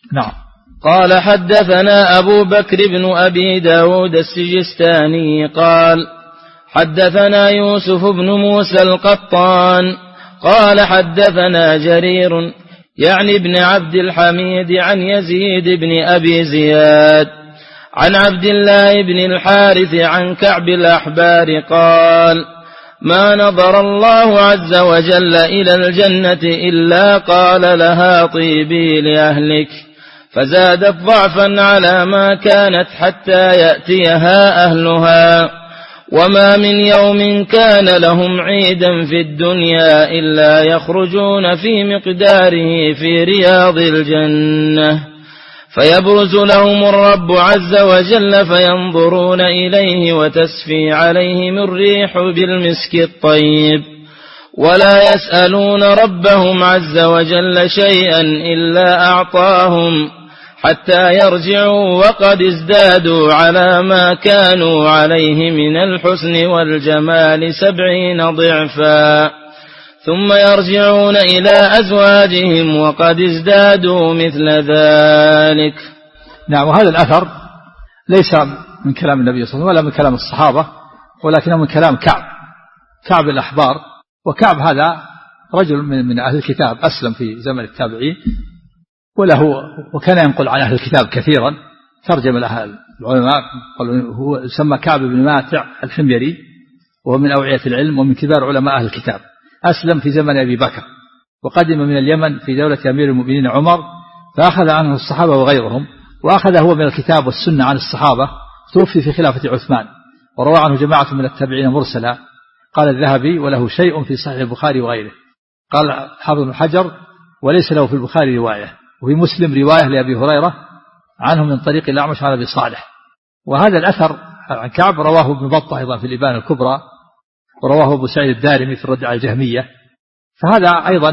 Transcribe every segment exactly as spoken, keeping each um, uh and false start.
نعم. قال حدثنا أبو بكر بن أبي داود السجستاني قال حدثنا يوسف بن موسى القطان قال حدثنا جرير يعني ابن عبد الحميد عن يزيد بن أبي زياد عن عبد الله بن الحارث عن كعب الأحبار قال ما نظر الله عز وجل إلى الجنة إلا قال لها طيبي لأهلك فزادت ضعفا على ما كانت حتى يأتيها أهلها وما من يوم كان لهم عيدا في الدنيا إلا يخرجون في مقداره في رياض الجنة فيبرز لهم الرب عز وجل فينظرون إليه وتسفي عليهم الريح بالمسك الطيب ولا يسألون ربهم عز وجل شيئا إلا أعطاهم حتى يرجعوا وقد ازدادوا على ما كانوا عليه من الحسن والجمال سبعين ضعفا ثم يرجعون إلى أزواجهم وقد ازدادوا مثل ذلك. نعم. وهذا الأثر ليس من كلام النبي صلى الله عليه وسلم ولا من كلام الصحابة ولكنه من كلام كعب كعب الأحبار. وكعب هذا رجل من, من أهل الكتاب أسلم في زمن التابعين وله وكان ينقل عن أهل الكتاب كثيرا. ترجم له العلماء قالوا هو يسمى كعب بن ماتع الحميري وهو من أوعية العلم ومن كبار علماء أهل الكتاب. أسلم في زمن أبي بكر وقدم من اليمن في دولة أمير المؤمنين عمر فأخذ عنه الصحابة وغيرهم وأخذ هو من الكتاب والسنة عن الصحابة. توفي في خلافة عثمان وروى عنه جماعة من التابعين مرسلا. قال الذهبي وله شيء في صحيح البخاري وغيره. قال حافظ بن حجر وليس له في البخاري رواية وفي مسلم رواية لأبي هريرة عنه من طريق الأعمش عن أبي صالح. وهذا الأثر عن كعب رواه ابن بطة أيضا في الإبانة الكبرى ورواه أبو سعيد الدارمي في الرد على الجهمية. فهذا أيضا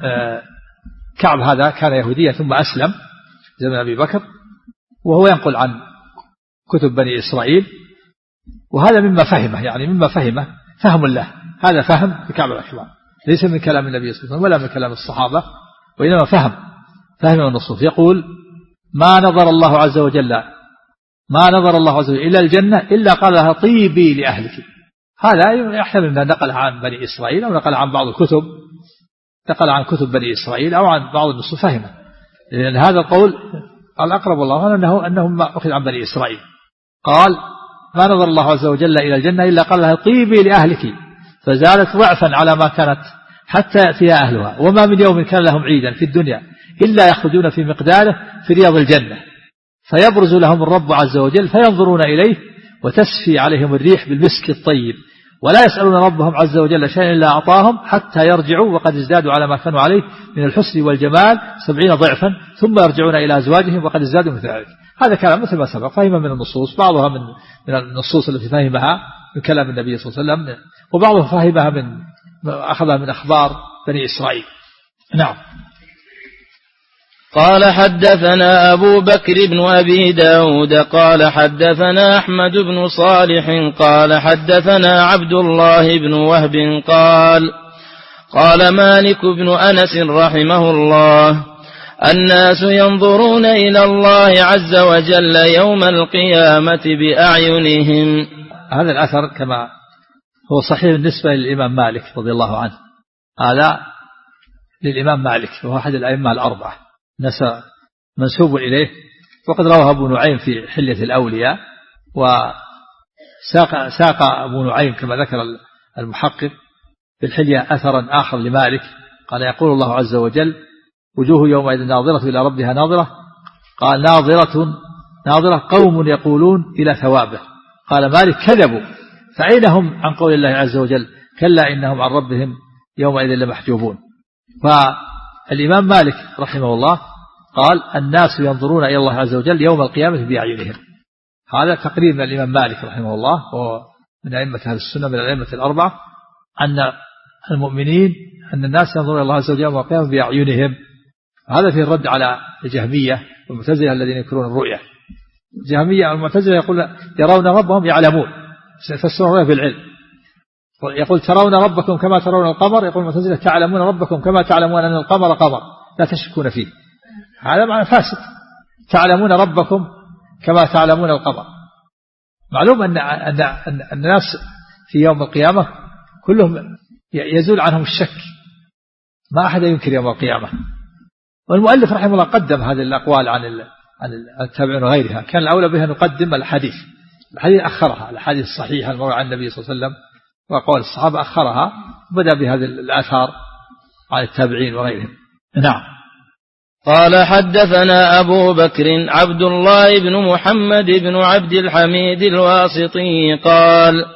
كعب هذا كان يهوديا ثم أسلم زمن أبي بكر وهو ينقل عن كتب بني إسرائيل وهذا مما فهمه يعني مما فهمه فهم الله. هذا فهم بكعب الأحبار ليس من كلام النبي صلى الله عليه وسلم ولا من كلام الصحابة وإنما فهم فهم النصوص. يقول ما نظر الله عز وجل ما نظر الله عز وجل إلى الجنة إلا قال لها طيبي لأهلك. هذا يحتمل أن نقل عن بني إسرائيل أو نقل عن بعض الكتب نقل عن كتب بني إسرائيل أو عن بعض النصوص فهمه لأن هذا القول الأقرب والله أنه أنه ما أخذ عن بني إسرائيل. قال ما نظر الله عز وجل إلى الجنة إلا قال لها طيبي لأهلك فزالت ضعفا على ما كانت حتى يأتيها أهلها وما من يوم كان لهم عيدا في الدنيا إلا يخرجون في مقداره في رياض الجنة فيبرز لهم الرب عز وجل فينظرون إليه وتسفي عليهم الريح بالمسك الطيب ولا يسألون ربهم عز وجل شيئا إلا أعطاهم حتى يرجعوا وقد ازدادوا على ما كانوا عليه من الحسن والجمال سبعين ضعفا ثم يرجعون إلى أزواجهم وقد ازدادوا مثل ذلك. هذا كلام مثل ما سبق فهم من النصوص بعضها من من النصوص التي فهمها من كلام النبي صلى الله عليه وسلم وبعضها فهمها من أخذها من أخبار بني إسرائيل. نعم. قال حدثنا أبو بكر بن أبي داود قال حدثنا أحمد بن صالح قال حدثنا عبد الله بن وهب قال قال مالك بن أنس رحمه الله الناس ينظرون إلى الله عز وجل يوم القيامة بأعينهم. هذا الأثر كما هو صحيح بالنسبة للإمام مالك رضي الله عنه. هذا للإمام مالك وهو أحد الأئمة الأربعة نسى منسوب إليه وقد رواه أبو نعيم في حلية الأولياء وساق ساق أبو نعيم كما ذكر المحقق في الحلية أثرا آخر لمالك قال يقول الله عز وجل وجوه يومئذ ناظرة إلى ربها ناظرة قال ناظرة ناظرة قوم يقولون إلى ثوابه. قال مالك كذبوا فأين هم عن قول الله عز وجل كلا إنهم عن ربهم يومئذ لمحجوبون. فالإمام مالك رحمه الله قال الناس ينظرون إلى الله عز وجل يوم القيامة بأعينهم. هذا تقرير من الإمام مالك رحمه الله وهو من أئمة أهل السنة من الأئمة الأربعة أن المؤمنين أن الناس ينظرون إلى الله عز وجل يوم القيامة بأعينهم. هذا فيه الرد على الجهمية والمعتزلة الذين ينكرون الرؤية. الجهمية والمعتزلة يقول يرون ربهم يعلمون يفسرون الرؤية بالعلم. يقول ترون ربكم كما ترون القمر يقول المعتزلة تعلمون ربكم كما تعلمون أن القمر قمر لا تشكون فيه. هذا معنى فاسد تعلمون ربكم كما تعلمون القمر. معلوم أن, أن, أن الناس في يوم القيامة كلهم يزول عنهم الشك، ما أحد ينكر يوم القيامة. والمؤلف رحمه الله قدم هذه الأقوال عن عن التابعين وغيرها، كان الأولى بها نقدم الحديث الحديث أخرها، الحديث الصحيح المروي عن النبي صلى الله عليه وسلم وقول الصحابة أخرها، بدأ بهذه الآثار عن التابعين وغيرهم. نعم. قال حدثنا أبو بكر عبد الله بن محمد بن عبد الحميد الواسطي قال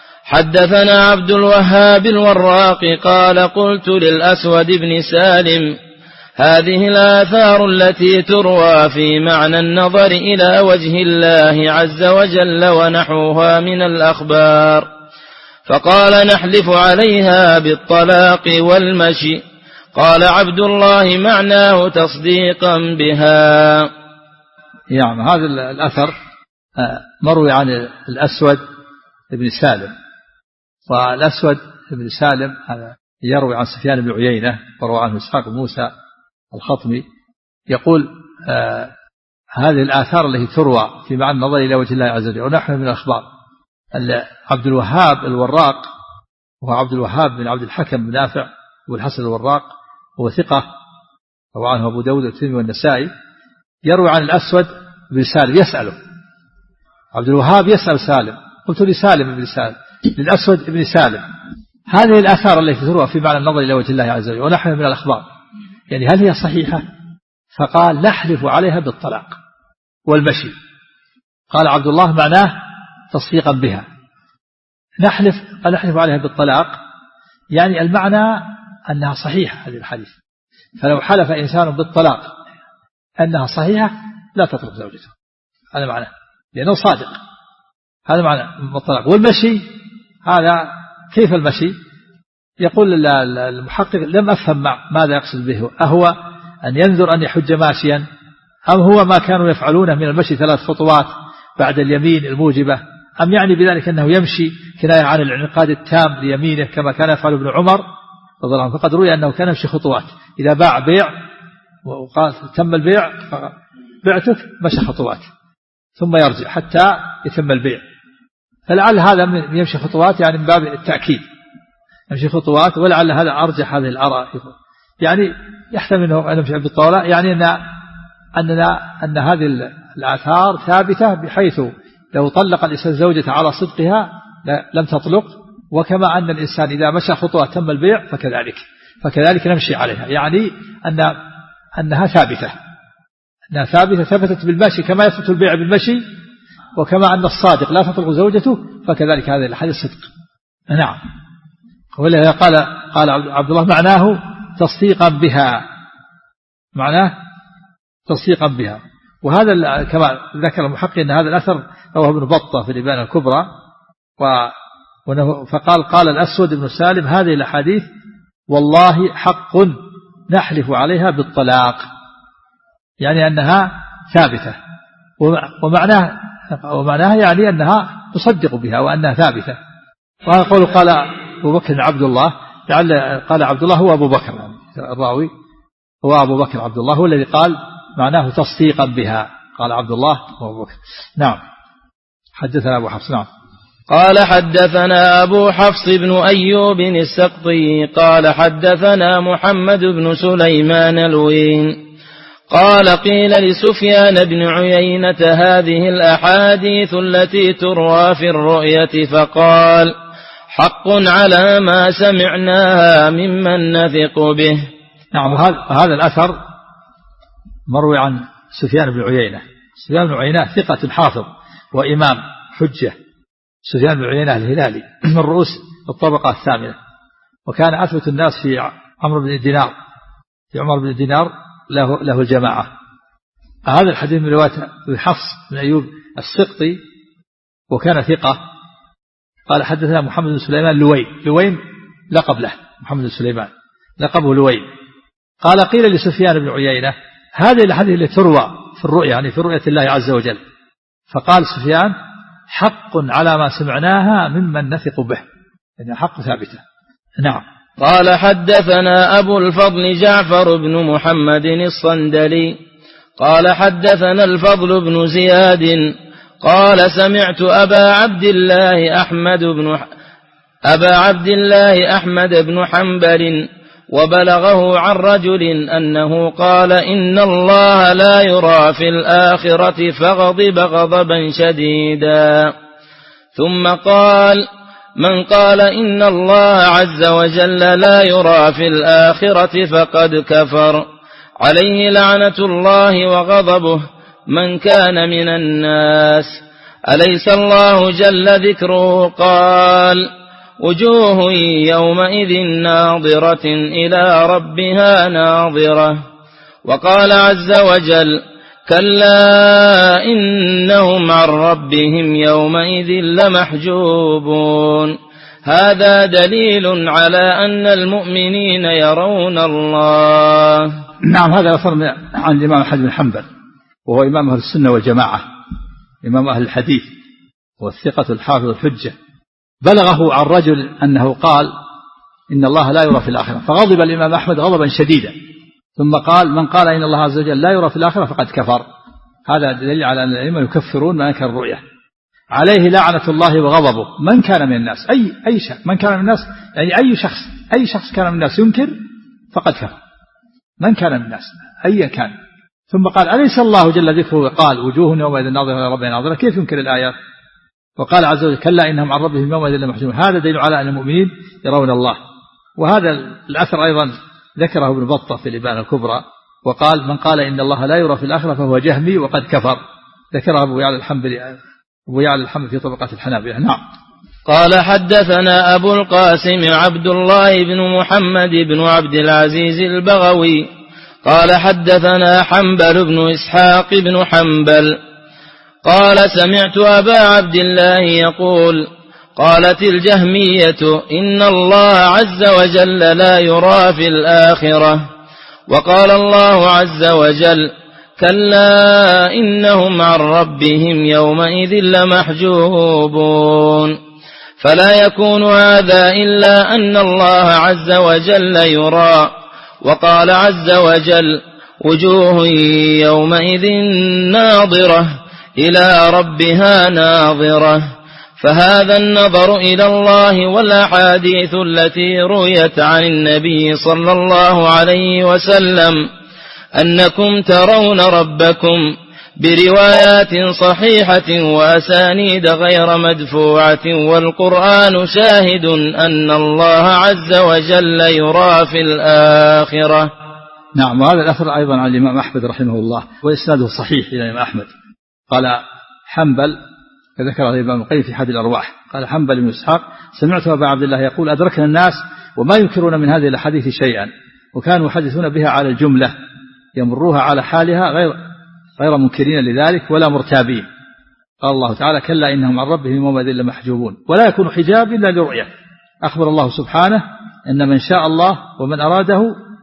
حدثنا عبد الوهاب الوراق قال قلت للأسود بن سالم هذه الآثار التي تروى في معنى النظر إلى وجه الله عز وجل ونحوها من الأخبار، فقال نحلف عليها بالطلاق والمشي. قال عبد الله معناه تصديقا بها. يعني هذا الأثر مروي عن الأسود بن سالم، والأسود بن سالم هذا يروي عن سفيان بن عيينة وروى عنه إسحاق بن موسى الخطمي، يقول آه هذه الآثار التي تروى في معنى النظر إلى وجه الله عز وجل ونحن من الأخبار. عبد الوهاب الوراق هو عبد الوهاب بن عبد الحكم بن نافع والحسن الوراق، هو ثقة روى عنه أبو داود والترمذي والنسائي، يروي عن الأسود بن سالم يسأله، عبد الوهاب يسأل سالم، قلت لسالم بن سالم للأسود بن سالم هذه الآثار التي تروى في معنى النظر إلى وجه الله عز وجل ونحن من الأخبار يعني هل هي صحيحة؟ فقال نحلف عليها بالطلاق والمشي. قال عبد الله معناه تصديقا بها. نحلف قال نحلف عليها بالطلاق يعني المعنى أنها صحيحة هذه الحديث، فلو حلف إنسان بالطلاق أنها صحيحة لا تطلق زوجته، هذا معناه لأنه صادق، هذا معنى الطلاق. والمشي هذا كيف المشي؟ يقول المحقق لم أفهم ماذا يقصد به، أهو أن ينذر أن يحج ماشيا أم هو ما كانوا يفعلونه من المشي ثلاث خطوات بعد اليمين الموجبة، أم يعني بذلك أنه يمشي كناية عن الانعقاد التام ليمينه كما كان يفعل ابن عمر رضي الله عنه، فقد روي أنه كان يمشي خطوات، إذا باع بيع وقال تم البيع بعتك مشى خطوات ثم يرجع حتى يتم البيع، فلعل هذا يمشي خطوات يعني من باب التأكيد يمشي خطوات، ولعل هذا أرجح هذه الآراء، يعني يحتمل أنه يمشي بالطاولة، يعني أن أننا أن هذه الآثار ثابتة بحيث لو طلق الإنسان زوجته على صدقها لم تطلق، وكما أن الإنسان إذا مشى خطوة تم البيع فكذلك فكذلك نمشي عليها، يعني أن أنها ثابتة أنها ثابتة ثبتت بالمشي كما يثبت البيع بالمشي، وكما أن الصادق لا تطلق زوجته فكذلك هذا الحديث صدق. نعم. ولهذا قال قال عبد الله معناه تصديقا بها، معناه تصديقا بها. وهذا كما ذكر المحقق أن هذا الأثر رواه ابن بطة في الإبانة الكبرى، فقال قال الأسود بن سالم هذه الأحاديث والله حق نحلف عليها بالطلاق، يعني أنها ثابتة، ومعناها ومعناها يعني أنها تصدق بها وأنها ثابتة. وهذا قول قال أبو بكر عبد الله، لعل قال عبد الله هو أبو بكر الراوي هو أبو بكر عبد الله هو الذي قال معناه تصديقا بها، قال عبد الله هو أبو بكر. نعم. حدثنا أبو حفص. نعم. قال حدثنا أبو حفص بن أيوب السقطي قال حدثنا محمد بن سليمان الوين قال قيل لسفيان بن عيينة هذه الأحاديث التي تروى في الرؤية، فقال حق على ما سمعناها ممن نثق به. نعم. هذا الأثر مروي عن سفيان بن عيينة. سفيان بن عيينة ثقة حافظ وإمام حجة، سفيان بن عيينة الهلالي من رؤوس الطبقة الثامنة، وكان أثبت الناس في عمرو بن دينار في عمر بن دينار له, له الجماعة. هذا الحديث من رواية حفص بن أيوب السقطي وكان ثقة. قال حدثنا محمد بن سليمان لوين لوين لقب له محمد بن سليمان لقبه لوين. قال قيل لسفيان بن عيينة هذه الحديث اللي تروى في الرؤيا يعني في رؤية الله عز وجل، فقال سفيان حق على ما سمعناها ممن نثق به، يعني حق ثابتة. نعم. قال حدثنا أبو الفضل جعفر بن محمد الصندلي قال حدثنا الفضل بن زياد قال سمعت أبا عبد الله أحمد بن أبا عبد الله أحمد بن حنبل وبلغه عن رجل أنه قال إن الله لا يرى في الآخرة فغضب غضبا شديدا. ثم قال من قال إن الله عز وجل لا يرى في الآخرة فقد كفر، عليه لعنة الله وغضبه من كان من الناس. أليس الله جل ذكره قال وجوه يومئذ ناظرة إلى ربها ناظرة. وقال عز وجل كلا إنهم عن ربهم يومئذ لمحجوبون. هذا دليل على أن المؤمنين يرون الله. نعم، هذا أثر عن الإمام أحمد بن حنبل وهو إمام أهل السنة والجماعة، إمام أهل الحديث والثقة الحافظ الحجة. بلغه عن رجل أنه قال إن الله لا يرى في الآخرة، فغضب الإمام أحمد غضبا شديدا، ثم قال من قال إن الله عز وجل لا يرى في الآخرة فقد كفر. هذا دليل على أن الأئمة يكفرون من أنكر الرؤية. عليه لعنة الله وغضبه من كان من الناس، أي أي شخص من كان من الناس، يعني أي شخص أي شخص كان من الناس ينكر فقد كفر، من كان من الناس أيا كان. ثم قال أليس الله جل ذكره قال وجوه يومئذ ناظرة إلى ربها ناظرة، كيف ينكر الآيات؟ وقال عز وجل كلا إنهم عن ربهم يومئذ لمحجوبون. هذا دليل على أن المؤمنين يرون الله. وهذا الأثر أيضا ذكره ابن بطة في الإبانة الكبرى، وقال من قال إن الله لا يرى في الآخرة فهو جهمي وقد كفر. ذكره أبو يعلى الحنبلي أبو يعلى الحنبلي في طبقات الحنابلة. نعم. قال حدثنا أبو القاسم عبد الله بن محمد بن عبد العزيز البغوي قال حدثنا حنبل بن إسحاق بن حنبل قال سمعت أبا عبد الله يقول قالت الجهمية إن الله عز وجل لا يرى في الآخرة، وقال الله عز وجل كلا إنهم عن ربهم يومئذ لمحجوبون. فلا يكون هذا إلا أن الله عز وجل يرى. وقال عز وجل وجوه يومئذ ناظرة إلى ربها ناظرة. فهذا النظر إلى الله والأحاديث التي رويت عن النبي صلى الله عليه وسلم أنكم ترون ربكم بروايات صحيحة وأسانيد غير مدفوعة، والقرآن شاهد أن الله عز وجل يرى في الآخرة. نعم. وهذا الأثر أيضا عن الإمام أحمد رحمه الله وإسناده صحيح إلى الإمام أحمد. قال حنبل ذكر الإمام القيم في حد الأرواح قال حنبل بن إسحاق سمعت أبا عبد الله يقول أدركنا الناس وما ينكرون من هذه الأحاديث شيئا، وكانوا يحدثون بها على الجملة يمروها على حالها غير غير منكرين لذلك ولا مرتابين. قال الله تعالى كلا إنهم عن ربهم يومئذ لمحجوبون، ولا يكون حجاب إلا لرؤية. أخبر الله سبحانه أن من شاء الله ومن أراده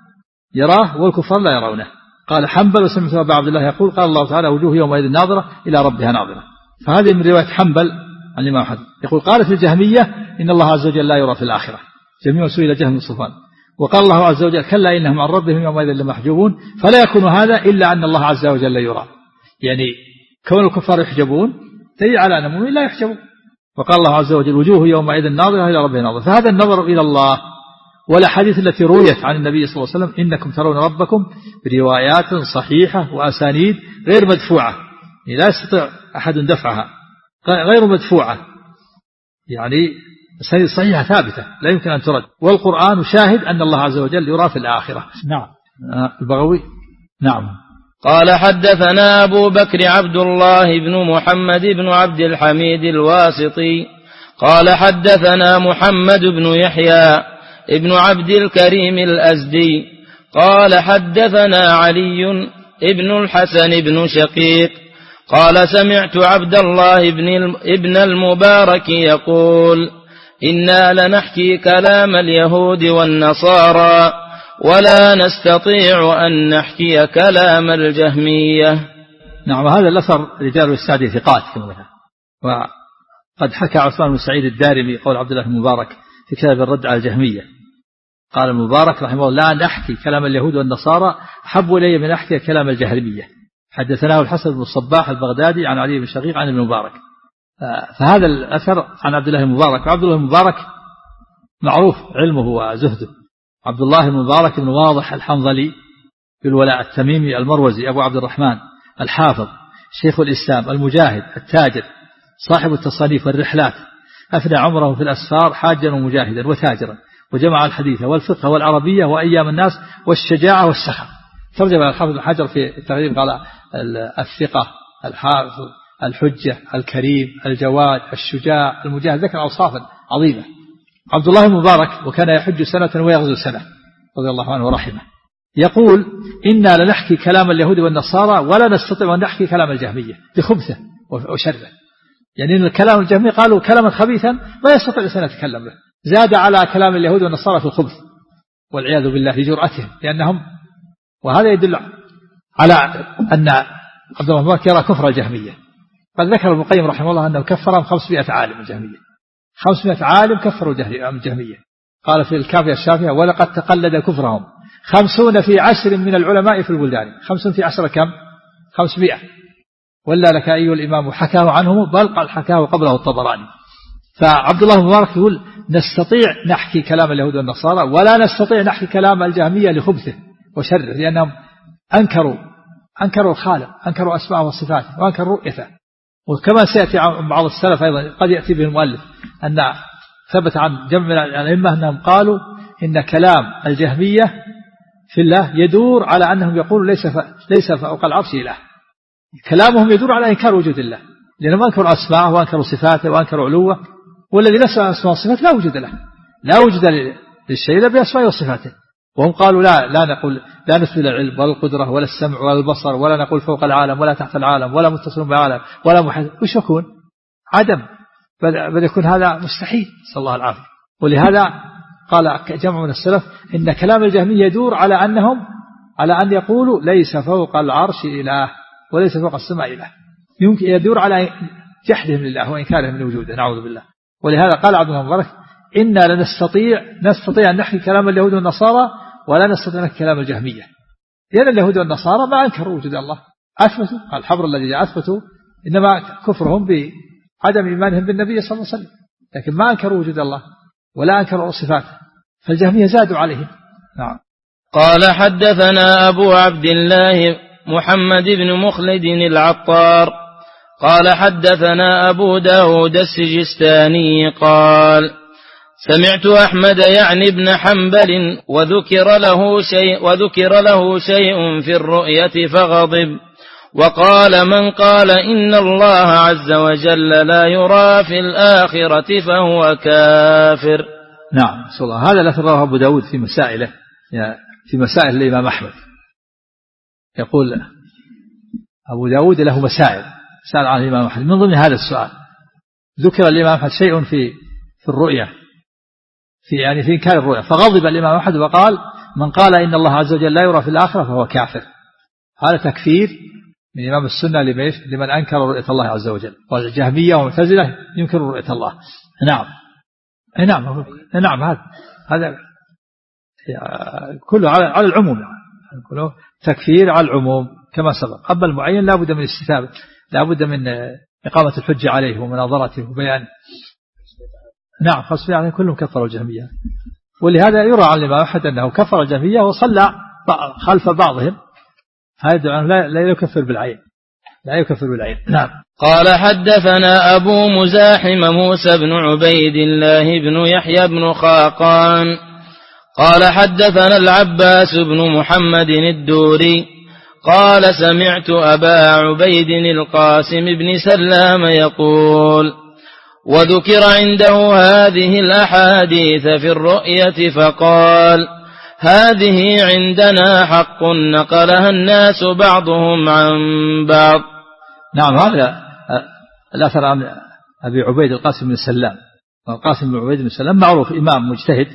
يراه والكفار لا يرونه. قال حنبل وسمعت أبا عبد الله يقول قال الله تعالى وجوه يومئذ ناظرة إلى ربها ناظرة. فهذه من رواية حنبل عن الإمام أحمد يقول قالت الجهمية إن الله عز وجل لا يرى في الآخرة، جميع سئل جهم بن صفوان. وقال الله عز وجل كلا إنهم عن ربهم يومئذ لمحجوبون. فلا يكون هذا إلا أن الله عز وجل يرى، يعني كون الكفار يحجبون دليل على أن المؤمنين لا يحجبون. وقال الله عز وجل وجوه يومئذ ناظرة إلى ربها ناظرة. فهذا النظر إلى الله والأحاديث التي رويت عن النبي صلى الله عليه وسلم إنكم ترون ربكم بروايات صحيحة وأسانيد غير مدفوعة، يعني لا يستطيع أحد دفعها، غير مدفوعة، يعني أسانيد صحيحة ثابتة لا يمكن أن ترد. والقرآن شاهد أن الله عز وجل يرى في الآخرة. نعم. البغوي. نعم. قال حدثنا أبو بكر عبد الله بن محمد بن عبد الحميد الواسطي قال حدثنا محمد بن يحيى ابن عبد الكريم الأزدي قال حدثنا علي ابن الحسن بن شقيق قال سمعت عبد الله ابن المبارك يقول إنا لنحكي كلام اليهود والنصارى ولا نستطيع أن نحكي كلام الجهمية. نعم. هذا الأثر رجال السعدي ثقات كما ذكر. وقد حكى عثمان بن سعيد الدارمي قول عبد الله المبارك في كتاب الرد على الجهمية. قال المبارك رحمه الله لا نحكي كلام اليهود والنصارى أحب إلي من أحكي كلام الجهمية. حدثناه الحسن بن الصباح البغدادي عن علي بن شقيق عن ابن المبارك. فهذا الأثر عن عبد الله المبارك. وعبد الله المبارك معروف علمه وزهده. عبد الله المبارك بن واضح الحنظلي بالولاء التميمي المروزي أبو عبد الرحمن الحافظ شيخ الإسلام المجاهد التاجر صاحب التصانيف والرحلات، أفنى عمره في الأسفار حاجا ومجاهدا وتاجرا، وجمع الحديث والفقه والعربية وأيام الناس والشجاعة والسخاء. ترجم الحافظ بن حجر في التقريب قال الثقة الحافظ الحجة الكريم الجواد الشجاع المجاهد، ذكر أوصافا عظيمة. عبد الله المبارك وكان يحج سنة ويغزو سنة رضي الله عنه ورحمه، يقول إنا لنحكي كلام اليهود والنصارى ولا نستطيع أن نحكي كلام الجهمية بخبثه وشره. يعني إن الكلام الجهمي قالوا كلاما خبيثا ما يستطيع الإنسان يتكلم به، زاد على كلام اليهود والنصارى في الخبث والعياذ بالله لجرأتهم لأنهم، وهذا يدل على أن عبد الله المبارك يرى كفر الجهمية. قد ذكر ابن القيم رحمه الله أنه كفرهم خمسمائة عالم الجهمية، خمسمائة عالم كفروا الجهمية. قال في الكافية الشافية ولقد تقلد كفرهم خمسون في عشر من العلماء في البلدان. خمسون في عشر كم؟ خمسمائة. ولا لك أيها الإمام حكاه عنهم بل قال حكاه قبله الطبراني. فعبد الله المبارك يقول نستطيع نحكي كلام اليهود والنصارى ولا نستطيع نحكي كلام الجهمية لخبثه وشره، لأنهم أنكروا أنكروا الخالق، أنكروا أسماءه وصفاته، وأنكروا رؤيته. وكما سيأتي عن بعض السلف أيضا قد يأتي به المؤلف أن ثبت عن جمع من الأئمة أنهم قالوا إن كلام الجهمية في الله يدور على أنهم يقولوا ليس ليس فوق العرش إله. كلامهم يدور على إنكار وجود الله، لأنهم أنكروا أسماءه وأنكروا صفاته وأنكروا علوه، والذي نسى أسماء وصفاته لا وجود له، لا وجود للشيء إلا بأسماء وصفاته. وهم قالوا لا لا نقول لا نثبت العلم ولا القدرة ولا السمع ولا البصر ولا نقول فوق العالم ولا تحت العالم ولا متصل بالعالم ولا محيط. وش يكون؟ عدم، بل يكون هذا مستحيل، صلى الله العافية. ولهذا قال جمع من السلف إن كلام الجهمية يدور على أنهم على أن يقولوا ليس فوق العرش إله وليس فوق السماء إله، يمكن يدور على جحدهم لله وإنكارهم من وجوده، نعوذ بالله. ولهذا قال عبد الله المبارك إنا لنستطيع نستطيع أن نحكي كلام اليهود والنصارى ولا نستطيع أن نحكي كلام الجهمية، لأن اليهود والنصارى ما أنكروا وجود الله، أثبتوا الحبر الذي أثبتوا، إنما كفرهم بعدم إيمانهم بالنبي صلى الله عليه وسلم، لكن ما أنكروا وجود الله ولا أنكروا صفاته، فالجهمية زادوا عليهم. نعم. قال حدثنا أبو عبد الله محمد بن مخلد العطار قال حدثنا أبو داود السجستاني قال سمعت أحمد يعني ابن حنبل وذكر له شيء وذكر له شيء في الرؤية فغضب وقال من قال إن الله عز وجل لا يرى في الآخرة فهو كافر. نعم صلى الله. هذا الأثر رواه أبو داود في مسائله في مسائل الإمام أحمد. يقول أبو داود له مسائل سأل عن الإمام أحمد، من ضمن هذا السؤال ذكر الإمام أحمد شيء في في الرؤية في يعني في إنكار الرؤية، فغضب الإمام أحمد وقال من قال إن الله عز وجل لا يرى في الآخرة فهو كافر. هذا تكفير من إمام السنة لمن أنكر رؤية الله عز وجل، والجهمية ومعتزلة ينكر رؤية الله. نعم نعم نعم هذا هذا كله على على العموم، كله تكفير على العموم كما سبق. أما المعين لا بد من استتابة، لا بد من إقامة الحجة عليه ومناظرته وبيان. نعم خاص يعني كلهم كفروا الجهمية، ولهذا يرى عن الإمام أحمد أنه كفر الجهمية وصلى خلف بعضهم، هذا لا لا يكفر بالعين، لا يكفر بالعين. نعم. قال حدثنا أبو مزاحم موسى بن عبيد الله بن يحيى بن خاقان قال حدثنا العباس بن محمد الدوري قال سمعت أبا عبيد القاسم بن سلام يقول وذكر عنده هذه الأحاديث في الرؤية فقال هذه عندنا حق نقلها الناس بعضهم عن بعض. نعم. هذا الأثر عن أبي عبيد القاسم بن سلام. القاسم بن عبيد بن سلام معروف إمام مجتهد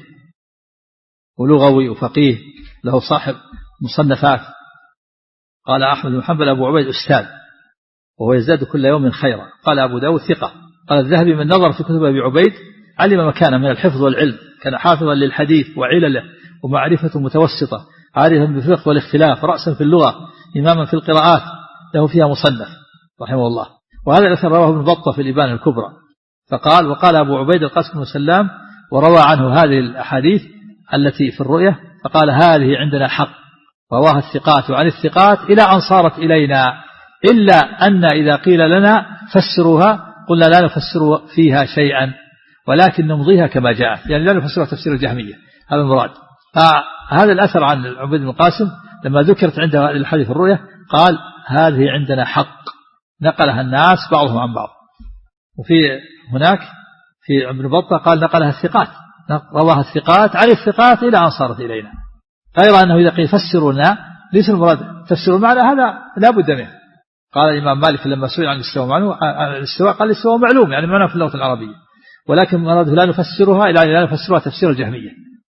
ولغوي وفقيه، له صاحب مصنفات. قال أحمد بن حنبل أبو عبيد أستاذ وهو يزداد كل يوم خيرا. قال أبو داود ثقة. قال الذهبي من نظر في كتب أبي عبيد علم مكانه من الحفظ والعلم، كان حافظا للحديث وعلله ومعرفة متوسطة، عارفا بالفقه والاختلاف، رأسا في اللغة، إماما في القراءات، له فيها مصنف رحمه الله. وهذا الأثر رواه ابن بطة في الإبانة الكبرى، فقال وقال أبو عبيد القاسم بن سلام وروى عنه هذه الأحاديث التي في الرؤية، فقال هذه عندنا حق، رواها الثقات عن الثقات إلى أن صارت إلينا، إلا أن إذا قيل لنا فسروها قلنا لا نفسر فيها شيئا ولكن نمضيها كما جاءت، يعني لا نفسرها تفسير الجهمية، هذا المراد. هذا الأثر عن عبيد بن القاسم لما ذكرت عنده الحديث في الرؤية قال هذه عندنا حق، نقلها الناس بعضهم عن بعض. وفي هناك في ابن بطة قال نقلها الثقات، رواها الثقات عن الثقات إلى أن صارت إلينا، غير أنه إذا قيل فسرونا ليس المراد تفسير المعنى، هذا لا بد منه. قال الإمام مالك لما سئل عن الاستواء معلوم، الاستواء قال الاستواء معلوم يعني معناه في اللغة العربية، ولكن مراده لا نفسرها إلا لا نفسرها تفسير الجهمية،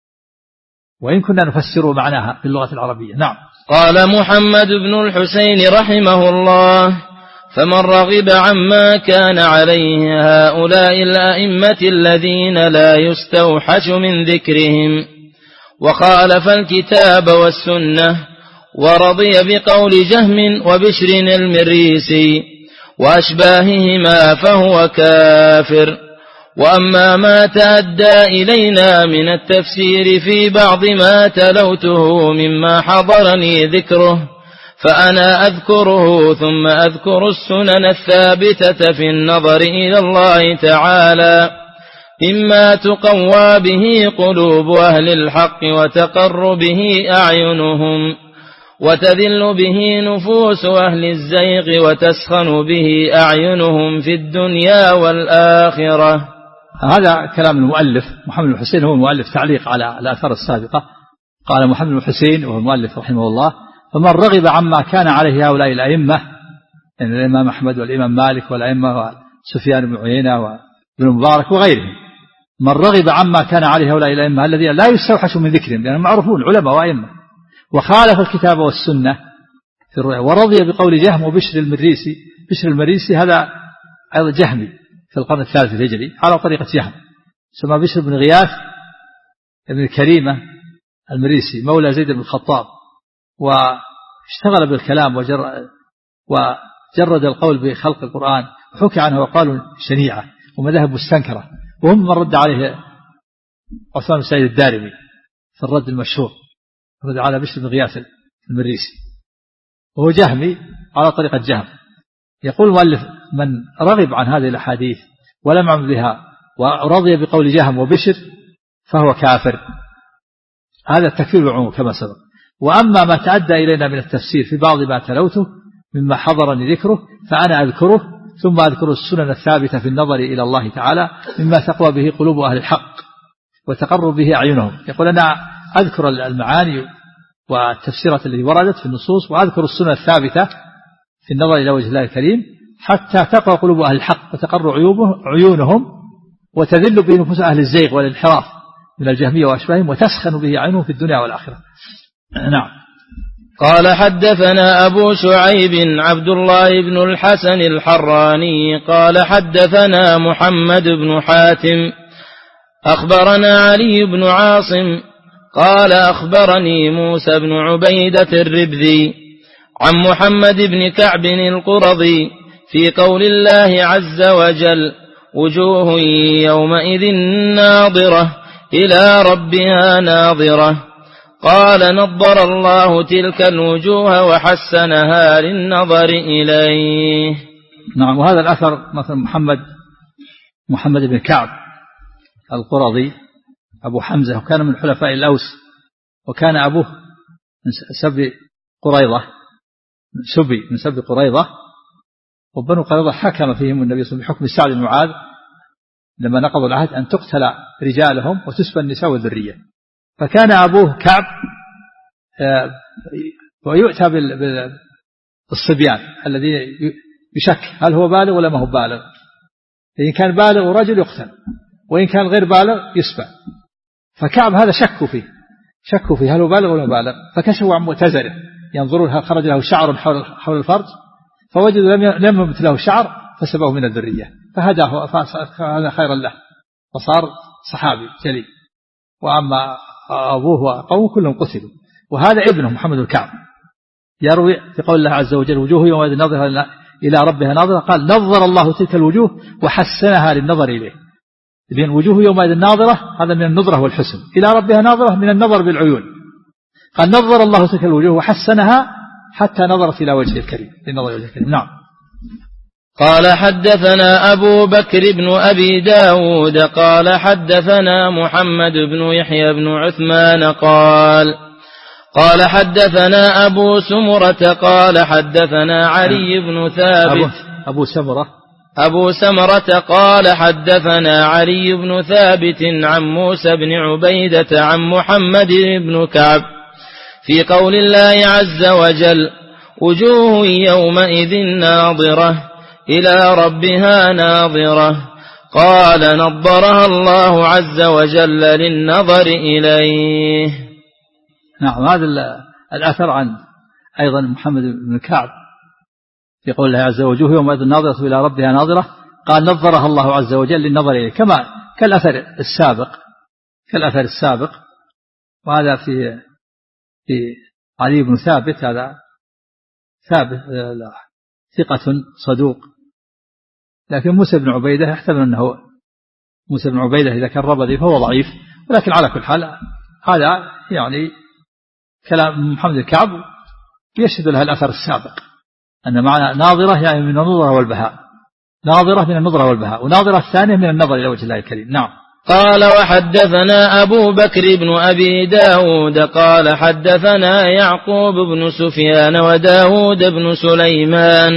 وإن كنا نفسر معناها في اللغة العربية. نعم. قال محمد بن الحسين رحمه الله: فمن رغب عما كان عليه هؤلاء الأئمة الذين لا يستوحش من ذكرهم وخالف الكتاب والسنة ورضي بقول جهم وبشر المريسي وأشباههما فهو كافر. وأما ما تأدى إلينا من التفسير في بعض ما تلوته مما حضرني ذكره فأنا أذكره ثم أذكر السنن الثابتة في النظر إلى الله تعالى مما تقوى به قلوب أهل الحق وتقر به أعينهم وتذل به نفوس أهل الزيغ وتسخن به أعينهم في الدنيا والآخرة. هذا كلام المؤلف محمد بن الحسين، هو المؤلف تعليق على الآثار السابقة. قال محمد بن الحسين وهو المؤلف رحمه الله: فمن رغب عما كان عليه هؤلاء الأئمة، يعني الإمام أحمد والإمام مالك والأئمة وسفيان بن عيينة وابن مبارك وغيرهم، من رغب عما كان عليه هؤلاء الأئمة الذين لا يستوحش من ذكرهم لأنهم معروفون علماء وأئمة، وخالف الكتاب والسنة في الرؤيا، ورضي بقول جهم وبشر المريسي. بشر المريسي هذا أيضا جهمي في القرن الثالث الهجري على طريقة جهم، سمى بشر بن غياث ابن كريمة المريسي مولى زيد بن الخطاب، واشتغل بالكلام وجر وجرد القول بخلق القرآن، وحكى عنه وقالوا شنيعة ومذاهب مستنكرة، وهم من رد عليه عثمان بن سعيد الدارمي في الرد المشهور، رد على بشر بن غياث المريسي، وهو جهمي على طريقة جهم. يقول المؤلف: من رغب عن هذه الأحاديث ولم يعمل بها ورضي بقول جهم وبشر فهو كافر. هذا التكفير بالعموم كما سبق. وأما ما تأدى إلينا من التفسير في بعض ما تلوته مما حضرني ذكره فأنا أذكره ثم أذكر السنن الثابتة في النظر إلى الله تعالى مما تقوى به قلوب أهل الحق وتقر به أعينهم. يقول: أنا أذكر المعاني والتفسيرات التي وردت في النصوص، وأذكر السنن الثابتة في النظر إلى وجه الله الكريم حتى تقوى قلوب أهل الحق وتقر عيونهم وتذل به نفوس أهل الزيغ والانحراف من الجهمية وأشباههم وتسخن به عينهم في الدنيا والآخرة. نعم. قال: حدثنا أبو شعيب عبد الله بن الحسن الحراني قال: حدثنا محمد بن حاتم أخبرنا علي بن عاصم قال: أخبرني موسى بن عبيدة الربذي عن محمد بن كعب القرظي في قول الله عز وجل: وجوه يومئذ ناظرة إلى ربها ناظرة. قال: نضر الله تلك الوجوه وحسنها للنظر إليه. نعم. وهذا الأثر مثل محمد محمد بن كعب القرظي أبو حمزة، وكان من حلفاء الأوس، وكان أبوه من سبي قريظة سبي من سبي قريظة، وبنو قريظة حكم فيهم النبي صلى الله عليه وسلم بحكم سعد بن معاذ لما نقضوا العهد أن تقتل رجالهم وتسبى النساء والذرية. فكان أبوه كعب ويؤتى بالصبيان الذين يشك هل هو بالغ ولا ما هو بالغ، إن كان بالغ ورجل يقتل، وإن كان غير بالغ يسبى. فكعب هذا شكوا فيه شكوا فيه هل هو بالغ ولا بالغ، فكشفوا عن مؤتزره ينظرون هل خرج له شعر حول حول الفرج، فوجدوا لم ينبت له شعر فسبوه من الذرية، فهداه هذا خيرا له وصار صحابي جليل. وأما أبوه وقومه كلهم قتلوا. وهذا ابنه محمد بن كعب يروي في قول الله عز وجل وجوه يومئذ ناظرة إلى ربها ناظرة، قال نظر الله تلك الوجوه وحسنها للنظر إليه. لأن وجوه يومئذ ناظرة هذا من النظرة والحسن، إلى ربها ناظرة من النظر بالعيون. قال نظر الله تلك الوجوه وحسنها حتى نظرت إلى وجه الكريم للنظر إلى الكريم. نعم. قال حدثنا أبو بكر بن أبي داود قال حدثنا محمد بن يحيى بن عثمان قال قال حدثنا أبو سمرة قال حدثنا علي بن ثابت أبو سمرة أبو سمرة قال حدثنا علي بن ثابت عن موسى بن عبيدة عن محمد بن كعب في قول الله عز وجل وجوه يومئذ ناظرة إلى ربها ناظرة، قال نضرها الله عز وجل للنظر إليه. نعم. هذا الأثر عن أيضا محمد بن كعب في قول الله عز وجل يومئذ ناظرة إلى ربها ناظرة، قال نظرها الله عز وجل للنظر إليه، كما كالأثر السابق كالأثر السابق وهذا في في علي بن ثابت، هذا ثابت ثقة صدوق، لكن موسى بن عبيدة يحتمل أنه موسى بن عبيدة إذا كان ربذي فهو ضعيف، ولكن على كل حال هذا يعني كلام محمد الكعب يشهد لها الأثر السابق أن معنى ناظرة يعني من النظرة والبهاء، ناظرة من النظرة والبهاء، وناظرة الثانية من النظر إلى وجه الله الكريم. نعم. قال وحدثنا أبو بكر بن أبي داود قال حدثنا يعقوب بن سفيان وداود بن سليمان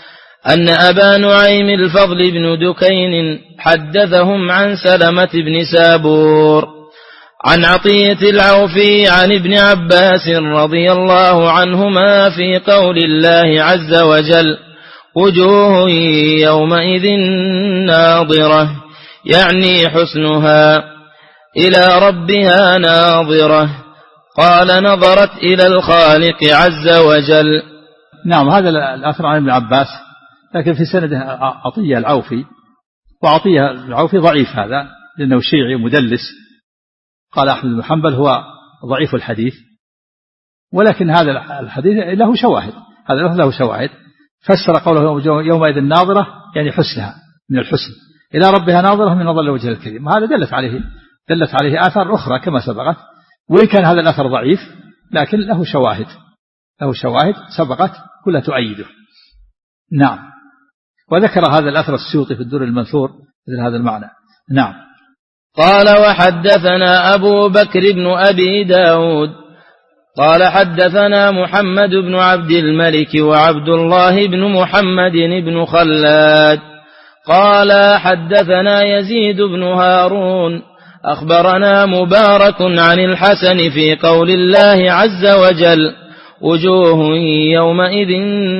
أن أبا نعيم الفضل بن دكين حدثهم عن سلمة بن سابور عن عطية العوفي عن ابن عباس رضي الله عنهما في قول الله عز وجل وجوه يومئذ ناظرة، يعني حسنها إلى ربها ناظرة، قال نظرت إلى الخالق عز وجل. نعم. هذا الأثر عن ابن عباس، لكن في سنده عطية العوفي، وعطية العوفي ضعيف هذا لأنه شيعي مدلس، قال أحمد بن حنبل هو ضعيف الحديث، ولكن هذا الحديث له شواهد، هذا له شواهد. فسر قوله يومئذ ناظرة يعني حسنها من الحسن، إلى ربها ناظرة من نظر الوجه الكريم، هذا دلت عليه دلت عليه آثار أخرى كما سبقت، وإن كان هذا الأثر ضعيف لكن له شواهد له شواهد سبقت كلها تؤيده. نعم. وذكر هذا الأثر السيوطي في الدر المنثور مثل هذا المعنى. نعم. قال وحدثنا أبو بكر بن أبي داود قال حدثنا محمد بن عبد الملك وعبد الله بن محمد بن خلاد قال حدثنا يزيد بن هارون أخبرنا مبارك عن الحسن في قول الله عز وجل وجوه يومئذ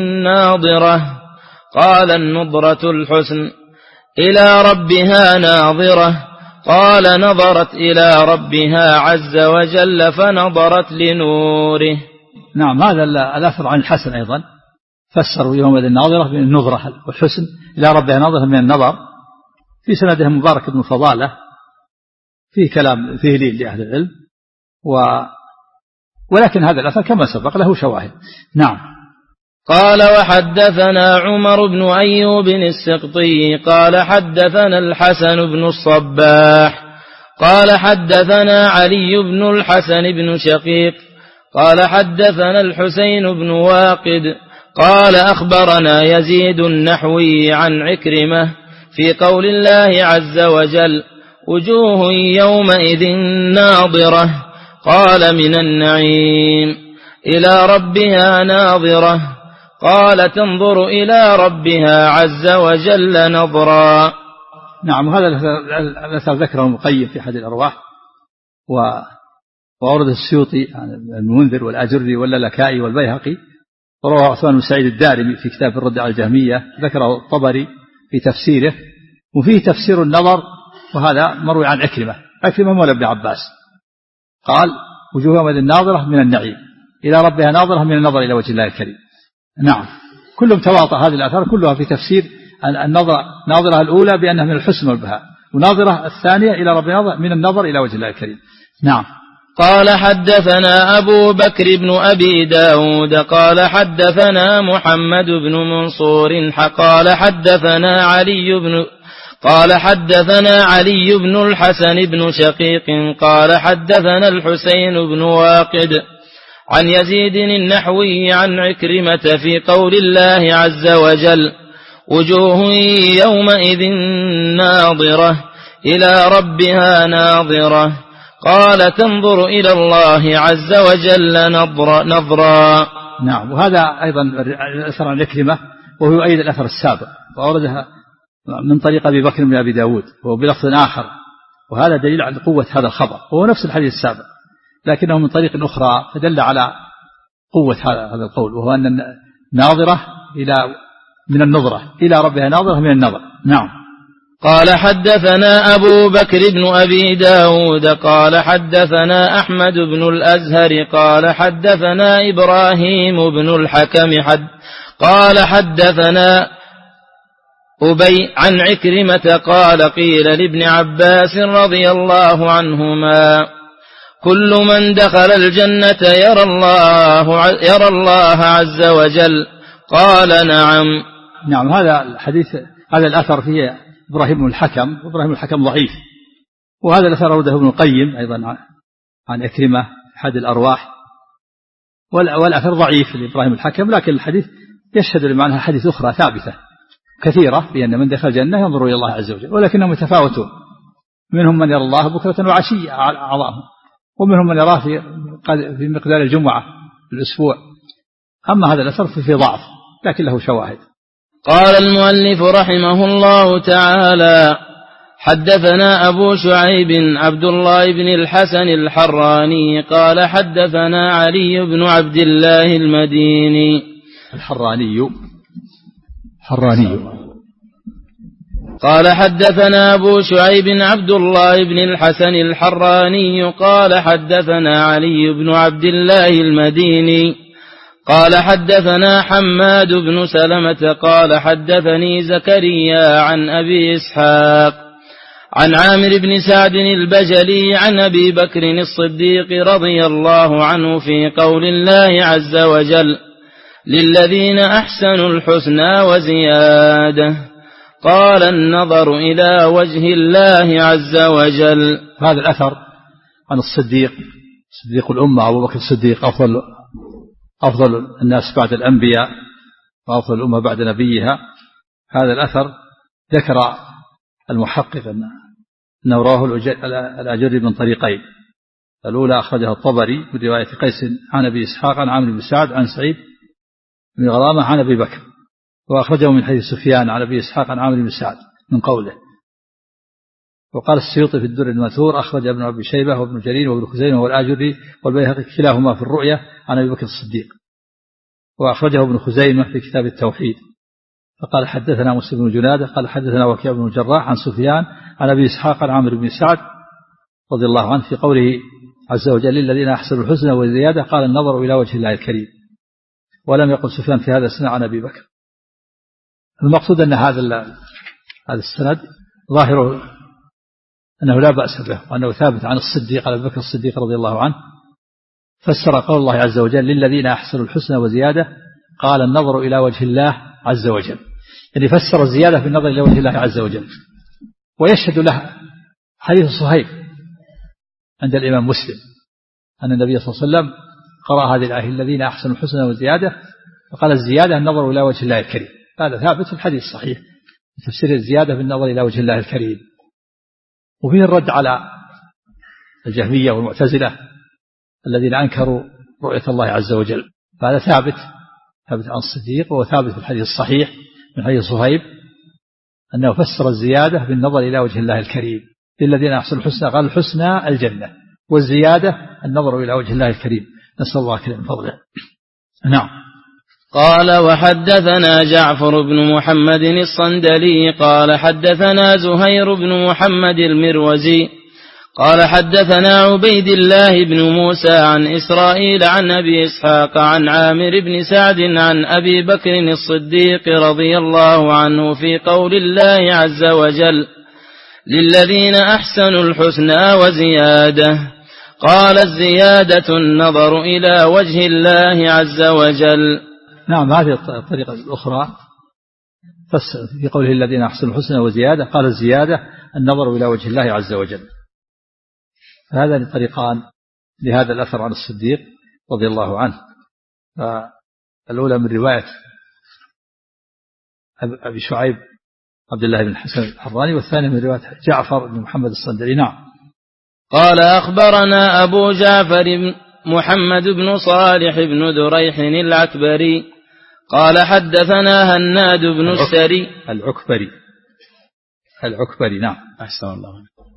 ناظرة، قال النضرة الحسن إلى ربها ناظرة، قال نظرت إلى ربها عز وجل فنظرت لنوره. نعم. هذا الأثر عن الحسن أيضا فسروا يومئذ الناظرة من النظرة والحسن إلى ربها ناظرة من النظر، في سنده مبارك بن فضالة فيه كلام فيه ليل لأهل العلم، و ولكن هذا الأثر كما سبق له شواهد. نعم. قال وحدثنا عمر بن أيوب السقطي قال حدثنا الحسن بن الصباح قال حدثنا علي بن الحسن بن شقيق قال حدثنا الحسين بن واقد قال أخبرنا يزيد النحوي عن عكرمة في قول الله عز وجل وجوه يومئذ ناظرة، قال من النعيم إلى ربها ناظرة، قال تنظر إلى ربها عز وجل نظرا. نعم. هذا الأثر ذكره المقيم في أحد الأرواح، وأورد السيوطي عن المنذر والأجري واللالكائي والبيهقي، ورواه عثمان بن سعيد الدارمي في كتاب الرد على الجهمية، ذكره الطبري في تفسيره، وفيه تفسير النظر، وهذا مروي عن عكرمة عكرمة مولى ابن عباس قال وجوه يومئذ ناظرة من النعيم إلى ربها ناظرة من النظر إلى وجه الله الكريم. نعم. كلهم تواطأ هذه الآثار كلها في تفسير النظرة، ناظرة الأولى بأنها من الحسن والبهاء، وناظرة الثانية إلى ربها من النظر إلى وجه الله الكريم. نعم. قال حدثنا أبو بكر بن أبي داود قال حدثنا محمد بن منصور قال حدثنا علي بن قال حدثنا علي بن الحسن بن شقيق قال حدثنا الحسين بن واقد عن يزيد النحوي عن عكرمة في قول الله عز وجل وجوه يومئذ ناظرة إلى ربها ناظرة قال تنظر إلى الله عز وجل نظر نظرا. نعم. وهذا أيضا أثر عن عكرمة وهو يؤيد الأثر السابق وأوردها من طريق أبي بكر بن أبي داود وهو بلفظ آخر، وهذا دليل على قوة هذا الخبر، وهو نفس الحديث السابق لكنه من طريق أخرى فدل على قوة هذا القول، وهو أن ناظرة إلى من النظرة إلى ربها ناظرة من النظر. نعم. قال حدثنا أبو بكر بن أبي داود قال حدثنا أحمد بن الأزهر قال حدثنا إبراهيم بن الحكم حد قال حدثنا أبي عن عكرمة قال قيل لابن عباس رضي الله عنهما كل من دخل الجنة يرى الله, يرى الله عز وجل قال نعم. نعم. هذا الحديث هذا الأثر فيه إبراهيم بن الحكم، وإبراهيم الحكم ضعيف، وهذا الأثر أورده ابن القيم أيضا عن عكرمة أحد الأرواح، والأثر ضعيف لإبراهيم الحكم، لكن الحديث يشهد لمعنى حديث أخرى ثابتة كثيرة بأن من دخل الجنة ينظر إلى الله عز وجل، ولكنهم متفاوتون، منهم من يرى الله بكرة وعشية أعضاهم، ومنهم من يراه في مقدار الجمعة في الأسبوع. أما هذا الأثر في ضعف لكن له شواهد. قال المؤلف رحمه الله تعالى حدثنا أبو شعيب عبد الله بن الحسن الحراني قال حدثنا علي بن عبد الله المديني الحراني حراني قال حدثنا أبو شعيب عبد الله بن الحسن الحراني قال حدثنا علي بن عبد الله المديني قال حدثنا حماد بن سلمة قال حدثني زكريا عن أبي إسحاق عن عامر بن سعد البجلي عن أبي بكر الصديق رضي الله عنه في قول الله عز وجل للذين أحسنوا الحسنى وزيادة قال النظر إلى وجه الله عز وجل. هذا الأثر عن الصديق صديق الأمة أبو بكر الصديق أفضل أفضل الناس بعد الأنبياء وأفضل الأمة بعد نبيها. هذا الأثر ذكر المحقق أنه رواه الأجري من طريقين، الأولى أخرجها الطبري من رواية قيس عن أبي إسحاق عن عامر بن سعد عن سعيد بن غرامة عن أبي بكر، وأخرجه من حديث سفيان عن أبي إسحاق عن عامر بن سعد من قوله. وقال السيوطي في الدر المنثور أخرج ابن أبي شيبة وابن جرير وابن خزيمة والآجري والبيهقي كلاهما في الرؤيا عن أبي بكر الصديق، وأخرجه ابن خزيمة في كتاب التوحيد. فقال حدثنا مسلم بن جنادة قال حدثنا وكيع بن الجراح عن سفيان عن أبي إسحاق عن عامر بن سعد رضي الله عنه في قوله عز وجل للذين أحسنوا الحسنى والزيادة قال النظر إلى وجه الله الكريم، ولم يقل سفيان في هذا السنة عن أبي بكر. المقصود أن هذا هذا السند ظاهره أنه لا بأس به، وأنه ثابت عن الصديق على أبي بكر الصديق رضي الله عنه. فسر قول الله عز وجل للذين أحسنوا الحسنى وزيادة قال النظر إلى وجه الله عز وجل، يعني فسر الزيادة بالنظر إلى وجه الله عز وجل. ويشهد له حديث صهيب عند الإمام مسلم أن النبي صلى الله عليه وسلم قرأ هذه الآية الذين أحسنوا الحسنى وزيادة فقال الزيادة النظر إلى وجه الله الكريم. هذا ثابت في الحديث الصحيح تفسير الزيادة بالنظر إلى وجه الله الكريم. وفيه الرد على الجهمية والمعتزلة الذين أنكروا رؤية الله عز وجل، فهذا ثابت ثابت عن الصديق، وهو ثابت في الحديث الصحيح من حديث صهيب أنه فسر الزيادة بالنظر إلى وجه الله الكريم. للذين أحسنوا الحسنى قال الحسنى الجنة، والزيادة النظر إلى وجه الله الكريم. نسأل الله كريم فضله. نعم. قال وحدثنا جعفر بن محمد الصندلي قال حدثنا زهير بن محمد المروزي قال حدثنا عبيد الله بن موسى عن إسرائيل عن أبي إسحاق عن عامر بن سعد عن أبي بكر الصديق رضي الله عنه في قول الله عز وجل للذين أحسنوا الحسنى وزيادة قال الزيادة النظر إلى وجه الله عز وجل. نعم، هذه الطريقة الأخرى في قوله الذين أحسنوا الحسنى وزيادة، قال الزيادة النظر إلى وجه الله عز وجل. هذان طريقان لهذا الأثر عن الصديق رضي الله عنه. الأولى من رواية أبي شعيب عبد الله بن حسن الحراني، والثانية من رواية جعفر بن محمد الصندلي. نعم. قال أخبرنا أبو جعفر محمد بن صالح بن دريح العكبري قال حدثنا هناد بن السري العكبري العكبري نعم أحسن الله.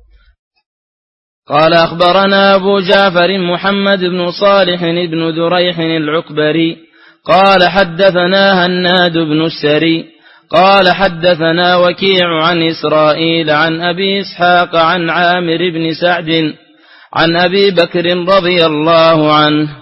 قال أخبرنا أبو جعفر محمد بن صالح بن دريح العكبري قال حدثنا هناد بن السري قال حدثنا وكيع عن إسرائيل عن أبي إسحاق عن عامر بن سعد عن أبي بكر رضي الله عنه.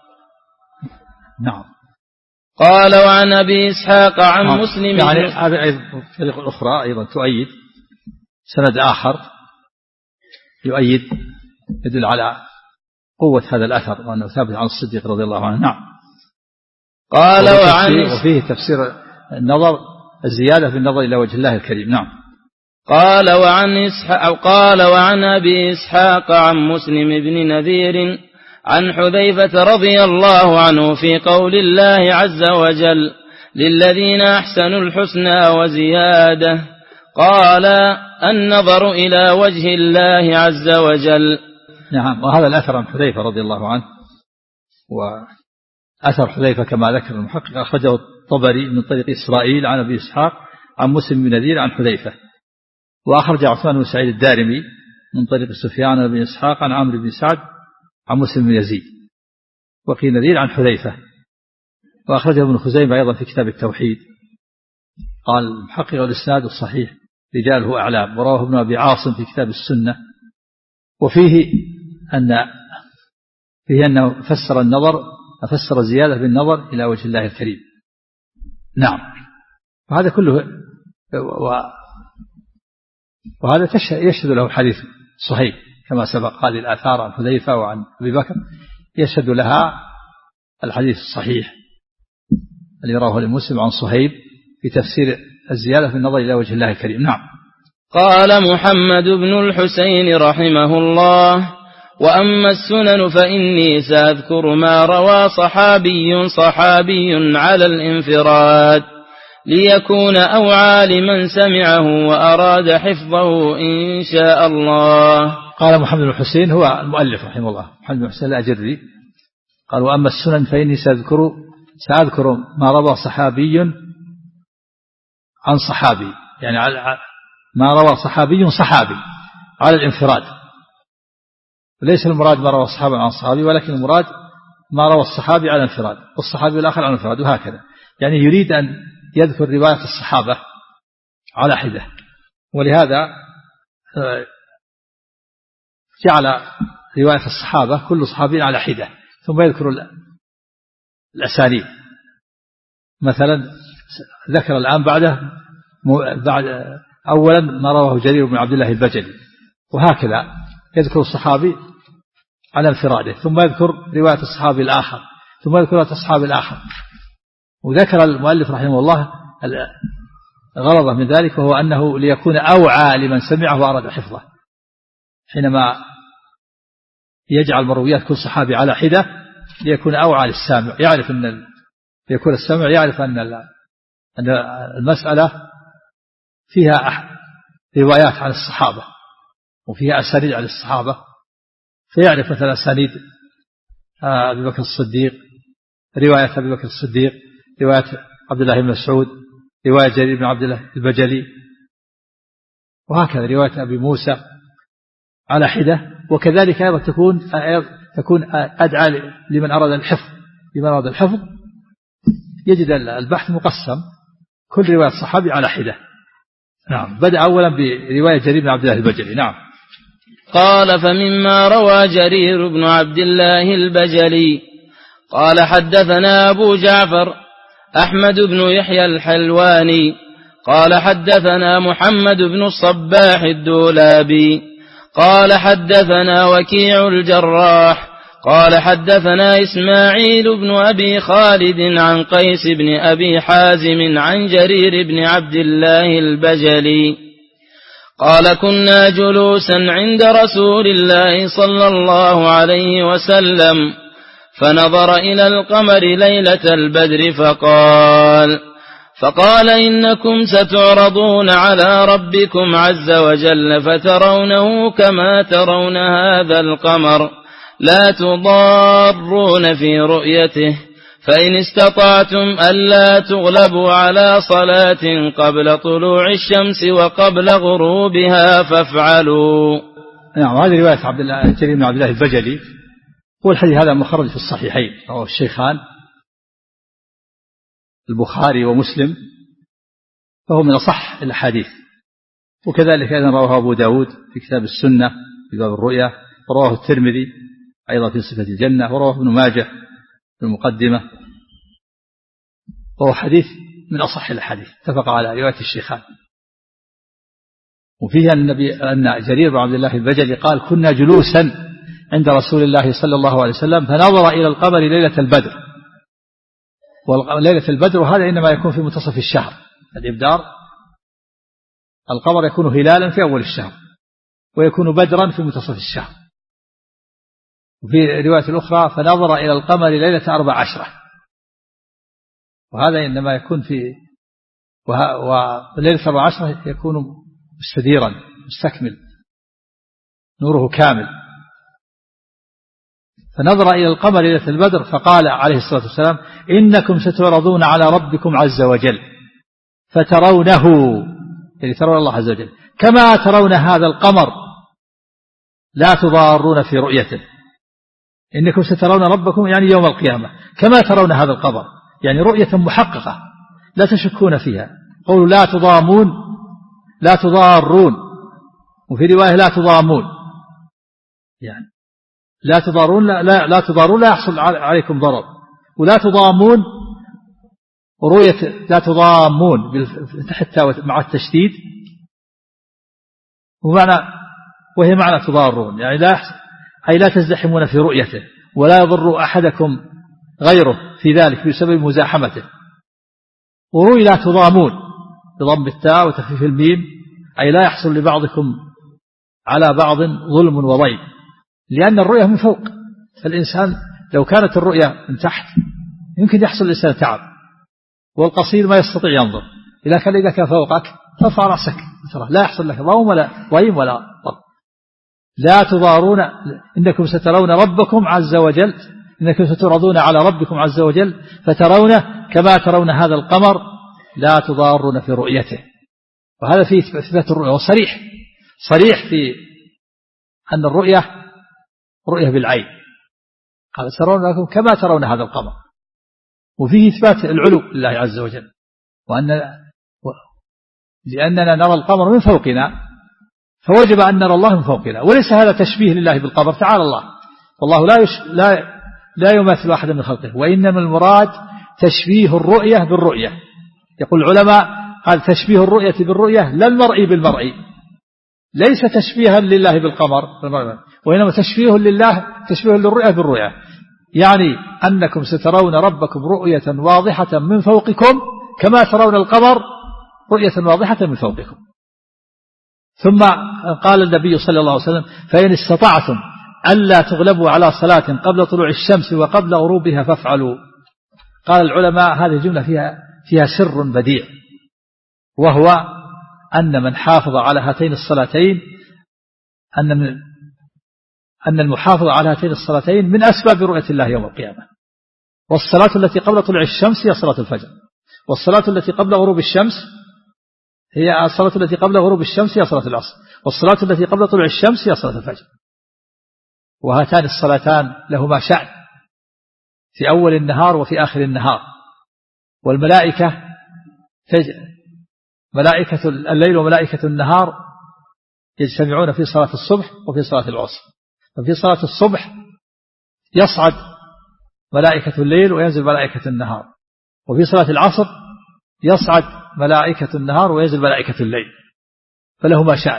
نعم. قال وعن أبي إسحاق عن نعم. مسلم يعني هذه أيضا طريقة أخرى أيضا تؤيد سند آخر يؤيد يدل على قوة هذا الأثر وأنه ثابت عن الصديق رضي الله عنه. نعم. قال وعن وفيه تفسير النظر الزيادة في النظر إلى وجه الله الكريم. نعم. قال وعن إسحاق قال وعن أبي إسحاق عن مسلم بن نذير عن حذيفة رضي الله عنه في قول الله عز وجل للذين أحسنوا الحسنى وزيادة قال النظر إلى وجه الله عز وجل. نعم. وهذا الأثر عن حذيفة رضي الله عنه، وأثر حذيفة كما ذكر المحقق أخرجه الطبري من طريق إسرائيل عن أبي إسحاق عن مسلم بن نذير عن حذيفة، وأخرج عثمان بن سعيد الدارمي من طريق سفيان بن إسحاق عن عمرو بن سعد عن مسلم بن يزيد وقيل نذير عن حذيفة، وأخرجه ابن خزيمة أيضا في كتاب التوحيد. قال المحقق الإسناد الصحيح رجاله أعلام، ورواه ابن أبي عاصم في كتاب السنة. وفيه أن فيه أنه فسر النظر فسر الزيادة بالنظر إلى وجه الله الكريم. نعم. وهذا كله و... وهذا يشهد له حديث صحيح كما سبق. قال الآثار عن حذيفة وعن أبي بكر يشهد لها الحديث الصحيح الذي رواه المسلم عن صهيب في تفسير الزيادة في النظر إلى وجه الله الكريم. نعم. قال محمد بن الحسين رحمه الله وأما السنن فإني سأذكر ما روى صحابي صحابي على الانفراد ليكون أوعى لمن سمعه وأراد حفظه إن شاء الله. قال محمد بن الحسين هو المؤلف رحمه الله، محمد بن الحسين الأجري، قال وأما السنن فإني سأذكر سأذكر ما روى صحابي عن صحابي، يعني ما روى صحابي صحابي على الانفراد، ليس المراد ما روى الصحابي عن صحابي، ولكن المراد ما روى الصحابي على الانفراد والصحابي الآخر على الانفراد، وهكذا. يعني يريد أن يذكر رواية الصحابة على حدة، ولهذا جعل رواية الصحابة كل صحابي على حدة ثم يذكر الأسانيد. مثلا ذكر الآن بعده بعد أولا ما رواه جرير بن عبد الله البجلي، وهكذا يذكر الصحابي على انفراده ثم يذكر رواية الصحابي الآخر ثم يذكر رواية الصحابي الآخر. وذكر المؤلف رحمه الله غرضه من ذلك وهو أنه ليكون أوعى لمن سمعه وأراد حفظه، حينما يجعل مرويات كل صحابي على حدة ليكون أوعى للسامع، يعرف أن يكون السامع يعرف أن أن المسألة فيها روايات عن الصحابة وفيها أسانيد عن الصحابة، فيعرف مثلا أسانيد أبي بكر الصديق، رواية أبي بكر الصديق، رواية عبد الله بن مسعود، رواية جرير بن عبد الله البجلي، وهكذا رواية أبي موسى على حدة. وكذلك أيضا تكون تكون أدعى لمن أراد الحفظ لمن أراد الحفظ يجد البحث مقسم كل رواية الصحابي على حدة. نعم. بدأ أولا برواية جرير بن عبد الله البجلي. نعم. قال فمما روى جرير بن عبد الله البجلي قال حدثنا أبو جعفر أحمد بن يحيى الحلواني قال حدثنا محمد بن الصباح الدولابي قال حدثنا وكيع الجراح قال حدثنا إسماعيل بن أبي خالد عن قيس بن أبي حازم عن جرير بن عبد الله البجلي قال كنا جلوسا عند رسول الله صلى الله عليه وسلم فنظر إلى القمر ليلة البدر فقال فقال إنكم ستعرضون على ربكم عز وجل فترونه كما ترون هذا القمر لا تضارون في رؤيته فإن استطعتم ألا تغلبوا على صلاة قبل طلوع الشمس وقبل غروبها فافعلوا. نعم، هذه رواية عبد الله جرير بن عبد الله البجلي، والحديث هذا مخرج في الصحيحين رواه الشيخان البخاري ومسلم، فهو من أصح الأحاديث. وكذلك أيضا رواه أبو داود في كتاب السنة في باب الرؤيا، ورواه الترمذي أيضا في صفة الجنة، ورواه ابن ماجه في المقدمة، وهو حديث من أصح الأحاديث اتفق على رواية الشيخان. وفيه أن, النبي أن جرير بن عبد الله البجلي قال كنا جلوسا عند رسول الله صلى الله عليه وسلم فنظر إلى القمر ليلة البدر. وليلة البدر وهذا إنما يكون في منتصف الشهر، الإبدار القمر يكون هلالا في أول الشهر ويكون بدرا في منتصف الشهر. وفي رواية الأخرى فنظر إلى القمر ليلة أربع عشرة، وهذا إنما يكون في وليلة أربع عشرة يكون مستديرا مستكمل نوره كامل. فنظر إلى القمر ليلة البدر فقال عليه الصلاة والسلام إنكم ستعرضون على ربكم عز وجل فترونه، يعني ترون الله عز وجل كما ترون هذا القمر لا تضارون في رؤيته. إنكم سترون ربكم يعني يوم القيامة كما ترون هذا القمر، يعني رؤية محققة لا تشكون فيها. قولوا لا تضامون لا تضارون، وفي رواية لا تضامون، يعني لا تضارون لا, لا, لا تضارون لا يحصل عليكم ضرر، ولا تضامون رؤية لا تضامون حتى مع التشديد، ومعنى وهي معنى تضارون يعني لا يحصل أي لا تزدحمون في رؤيته ولا يضر أحدكم غيره في ذلك بسبب مزاحمته. وروي لا تضامون بضم التاء وتخفيف الميم أي لا يحصل لبعضكم على بعض ظلم وضيم، لأن الرؤية من فوق، فالإنسان لو كانت الرؤية من تحت يمكن يحصل الإنسان تعب، والقصير ما يستطيع ينظر. إذا كان إذا كان فوقك فارفع رأسك لا يحصل لك ضوم ولا ضيم ولا ضرب. لا تضارون إنكم سترون ربكم عز وجل إنكم ستعرضون على ربكم عز وجل فترونه كما ترون هذا القمر لا تضارون في رؤيته. وهذا فيه إثبات الرؤية، وصريح صريح في أن الرؤية رؤية بالعين، قال ترون لكم كما ترون هذا القمر. وفيه إثبات العلو لله عز وجل، وأن لأننا نرى القمر من فوقنا فوجب أن نرى الله من فوقنا، وليس هذا تشبيه لله بالقمر، تعالى الله، والله لا يش... لا لا يماثل أحد من خلقه، وإنما المراد تشبيه الرؤية بالرؤية. يقول العلماء هذا تشبيه الرؤية بالرؤية لا المرئي بالمرئي، ليس تشبيها لله بالقمر وإنما تشبيه لله تشبيه للرؤية بالرؤية، يعني أنكم سترون ربكم رؤية واضحة من فوقكم كما ترون القمر رؤية واضحة من فوقكم. ثم قال النبي صلى الله عليه وسلم فإن استطعتم ألا تغلبوا على صلاة قبل طلوع الشمس وقبل غروبها فافعلوا. قال العلماء هذه الجملة فيها فيها سر بديع، وهو أن من حافظ على هاتين الصلاتين أن من أن المحافظة على هاتين الصلاتين من أسباب رؤية الله يوم القيامة. والصلاة التي قبل طلوع الشمس هي صلاة الفجر، والصلاة التي قبل غروب الشمس هي الصلاة التي قبل غروب الشمس هي صلاة العصر، والصلاة التي قبل طلوع الشمس هي صلاة الفجر. وهاتان الصلاتان لهما شأن في أول النهار وفي آخر النهار، والملائكة تج... ملائكة الليل وملائكة النهار يجتمعون في صلاة الصبح وفي صلاة العصر. ففي صلاة الصبح يصعد ملائكة الليل وينزل ملائكة النهار، وفي صلاة العصر يصعد ملائكة النهار وينزل ملائكة الليل، فلهما شأن.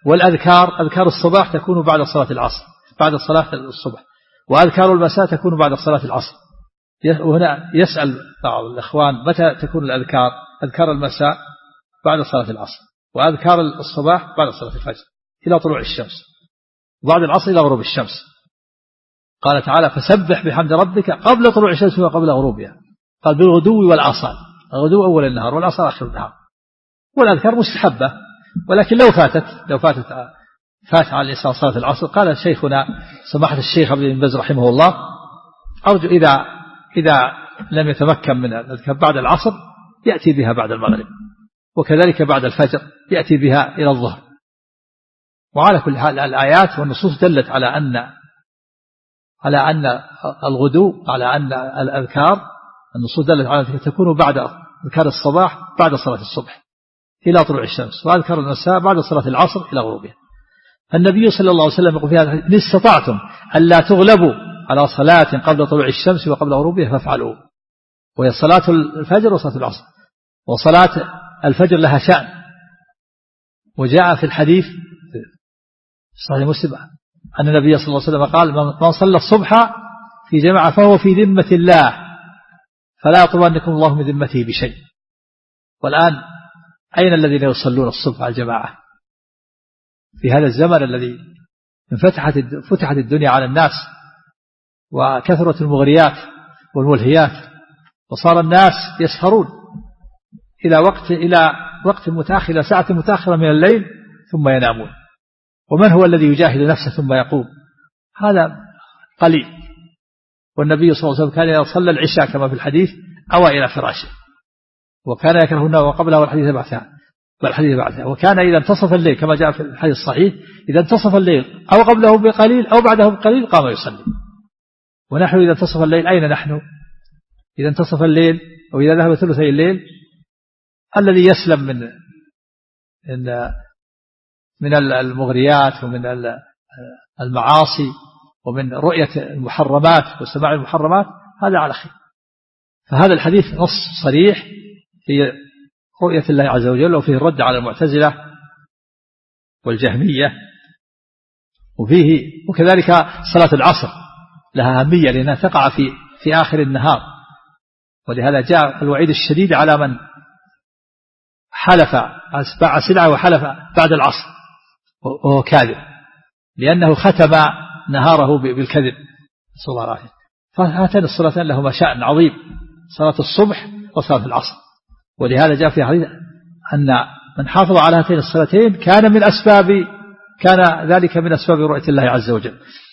والأذكار أذكار الصباح تكون بعد صلاة العصر، بعد صلاة الصبح، وأذكار المساء تكون بعد صلاة العصر. وهنا يسأل بعض الإخوان متى تكون الأذكار؟ أذكار المساء بعد صلاة العصر، وأذكار الصباح بعد صلاة الفجر إلى طلوع الشمس، وبعد العصر إلى غروب الشمس. قال تعالى فسبح بحمد ربك قبل طلوع الشمس وقبل غروبها، قال بالغدو والآصال، الغدو أول النهار والآصال آخر النهار. والأذكار مستحبة، ولكن لو فاتت لو فاتت فات على الإنسان صلاة العصر، قال شيخنا سماحة الشيخ عبد الباز رحمه الله أرجو إذا إذا لم يتمكن من الأذكار بعد العصر يأتي بها بعد المغرب، وكذلك بعد الفجر يأتي بها إلى الظهر. وعلى كل حال الآيات والنصوص دلت على أن على أن الغدو، على أن الأذكار النصوص دلت على أن تكون بعد أذكار الصباح بعد صلاة الصبح إلى طلوع الشمس، وأذكار المساء بعد صلاة العصر إلى غروبها. النبي صلى الله عليه وسلم يقول فيها إن استطعتم ألا تغلبوا على صلاة قبل طلوع الشمس وقبل غروبها فافعلوا، وهي صلاة الفجر وصلاة العصر. وصلاة الفجر لها شأن، وجاء في الحديث صحيح مسلم أن النبي صلى الله عليه وسلم قال من صلى الصبح في جماعة فهو في ذمة الله فلا يطلبنكم الله من ذمته بشيء. والآن أين الذين يصلون الصبح على الجماعة في هذا الزمن الذي انفتحت فتحت الدنيا على الناس وكثرة المغريات والملهيات، وصار الناس يسهرون إلى وقت إلى وقت متأخر، إلى ساعة متأخرة من الليل ثم ينامون. ومن هو الذي يجاهد نفسه ثم يقوم؟ هذا قليل. والنبي صلى الله عليه وسلم كان إذا صلى العشاء كما في الحديث أوى إلى فراشه، وكان يكره النوم وقبلها والحديث بعدها والحديث بعدها وكان إذا انتصف الليل كما جاء في الحديث الصحيح إذا انتصف الليل أو قبله بقليل أو بعده بقليل قام يصلي. ونحن إذا انتصف الليل أين نحن؟ إذا انتصف الليل أو إذا ذهب ثلثي الليل الذي يسلم من من المغريات ومن المعاصي ومن رؤية المحرمات وسماع المحرمات هذا على خير. فهذا الحديث نص صريح في رؤية الله عز وجل، وفيه الرد على المعتزلة والجهمية، وفيه وكذلك صلاة العصر لها أهمية لأنها تقع في في آخر النهار، ولهذا جاء الوعيد الشديد على من حلف باع سلعة وحلف بعد العصر وهو كاذب، لأنه ختم نهاره بالكذب، صلى الله عليه وسلم. فهاتان الصلاتان لهما شأن عظيم، صلاة الصبح وصلاة العصر. ولهذا جاء في حديث أن من حافظ على هاتين الصلاتين كان من أسباب كان ذلك من أسباب رؤية الله عز وجل.